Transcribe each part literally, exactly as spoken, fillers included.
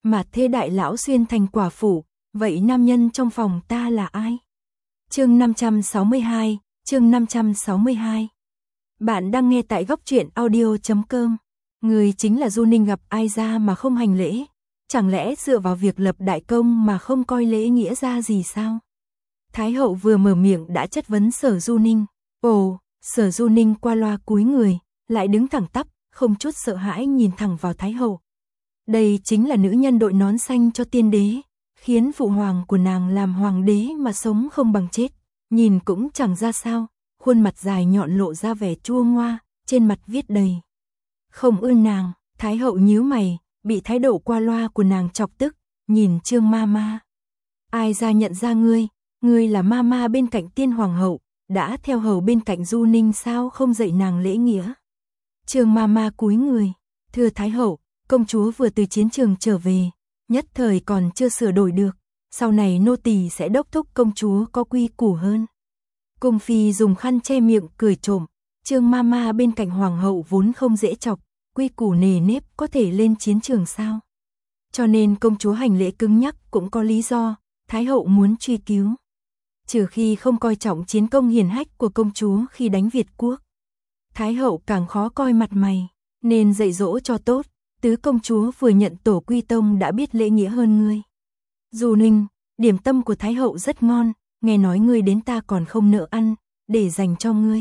mà thê đại lão xuyên thành quả phụ, vậy nam nhân trong phòng ta là ai? Chương năm trăm sáu mươi hai, chương năm trăm sáu mươi hai. Bạn đang nghe tại góc truyện audio chấm com. Người chính là Du Ninh gặp ai ra mà không hành lễ? Chẳng lẽ dựa vào việc lập đại công mà không coi lễ nghĩa ra gì sao? Thái hậu vừa mở miệng đã chất vấn Sở Du Ninh. Ồ, Sở Du Ninh qua loa cúi người, lại đứng thẳng tắp, không chút sợ hãi nhìn thẳng vào Thái hậu. Đây chính là nữ nhân đội nón xanh cho tiên đế, khiến phụ hoàng của nàng làm hoàng đế mà sống không bằng chết, nhìn cũng chẳng ra sao, khuôn mặt dài nhọn lộ ra vẻ chua ngoa, trên mặt viết đầy không ưa nàng. Thái hậu nhíu mày, bị thái độ qua loa của nàng chọc tức, nhìn Trương ma ma. Ai ra nhận ra ngươi, ngươi là ma ma bên cạnh tiên hoàng hậu, đã theo hầu bên cạnh Du Ninh sao không dạy nàng lễ nghĩa? Trương ma ma cúi người, thưa thái hậu, công chúa vừa từ chiến trường trở về, nhất thời còn chưa sửa đổi được, sau này nô tỳ sẽ đốc thúc công chúa có quy củ hơn. Cung phi dùng khăn che miệng cười trộm, Trương ma ma bên cạnh hoàng hậu vốn không dễ chọc, quy củ nề nếp có thể lên chiến trường sao? Cho nên công chúa hành lễ cứng nhắc cũng có lý do, thái hậu muốn truy cứu. Trừ khi không coi trọng chiến công hiển hách của công chúa khi đánh Việt quốc. Thái hậu càng khó coi mặt mày, nên dạy dỗ cho tốt, tứ công chúa vừa nhận tổ quy tông đã biết lễ nghĩa hơn ngươi. Du Ninh, điểm tâm của thái hậu rất ngon, nghe nói ngươi đến ta còn không nỡ ăn, để dành cho ngươi.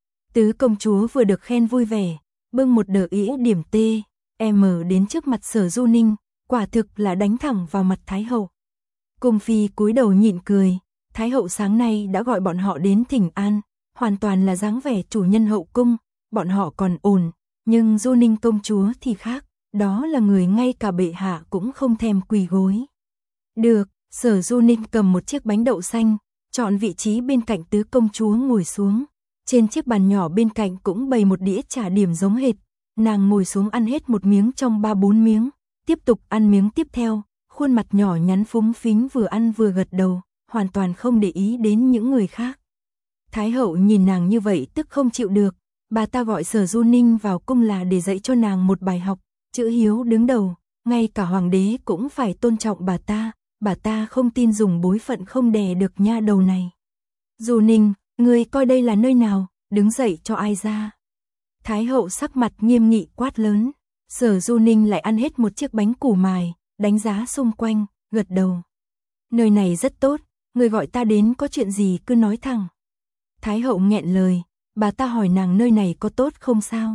Tứ công chúa vừa được khen vui vẻ, bưng một đờ ĩa điểm tê, em đến trước mặt Sở Du Ninh, quả thực là đánh thẳng vào mặt thái hậu. Cung phi cúi đầu nhịn cười, thái hậu sáng nay đã gọi bọn họ đến thỉnh an, hoàn toàn là dáng vẻ chủ nhân hậu cung, bọn họ còn ổn, nhưng Du Ninh công chúa thì khác, đó là người ngay cả bệ hạ cũng không thèm quỳ gối. Được, Sở Du Ninh cầm một chiếc bánh đậu xanh, chọn vị trí bên cạnh tứ công chúa ngồi xuống. Trên chiếc bàn nhỏ bên cạnh cũng bày một đĩa trà điểm giống hệt, nàng ngồi xuống ăn hết một miếng trong ba bốn miếng, tiếp tục ăn miếng tiếp theo, khuôn mặt nhỏ nhắn phúng phính vừa ăn vừa gật đầu, hoàn toàn không để ý đến những người khác. Thái hậu nhìn nàng như vậy tức không chịu được, bà ta gọi Sở Du Ninh vào cung là để dạy cho nàng một bài học, chữ hiếu đứng đầu, ngay cả hoàng đế cũng phải tôn trọng bà ta, bà ta không tin dùng bối phận không đè được nha đầu này. Du Ninh, ngươi coi đây là nơi nào, đứng dậy cho ai ra. Thái hậu sắc mặt nghiêm nghị quát lớn, Sở Du Ninh lại ăn hết một chiếc bánh củ mài, đánh giá xung quanh, gật đầu. Nơi này rất tốt, người gọi ta đến có chuyện gì cứ nói thẳng. Thái hậu nghẹn lời, bà ta hỏi nàng nơi này có tốt không sao?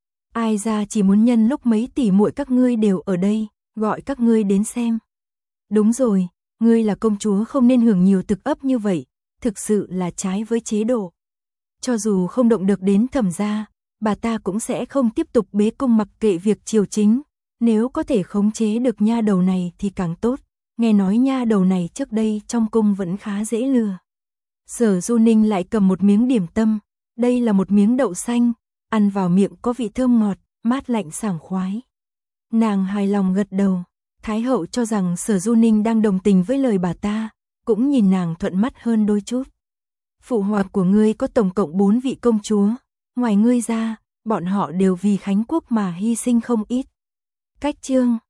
Ai ra chỉ muốn nhân lúc mấy tỷ muội các ngươi đều ở đây, gọi các ngươi đến xem. Đúng rồi, ngươi là công chúa không nên hưởng nhiều thực ấp như vậy, thực sự là trái với chế độ. Cho dù không động được đến thẩm gia, bà ta cũng sẽ không tiếp tục bế cung mặc kệ việc triều chính, nếu có thể khống chế được nha đầu này thì càng tốt, nghe nói nha đầu này trước đây trong cung vẫn khá dễ lừa. Sở Du Ninh lại cầm một miếng điểm tâm, đây là một miếng đậu xanh, ăn vào miệng có vị thơm ngọt, mát lạnh sảng khoái. Nàng hài lòng gật đầu, Thái hậu cho rằng Sở Du Ninh đang đồng tình với lời bà ta, cũng nhìn nàng thuận mắt hơn đôi chút. Phụ hoàng của ngươi có tổng cộng bốn vị công chúa, ngoài ngươi ra, bọn họ đều vì Khánh quốc mà hy sinh không ít. Cách chương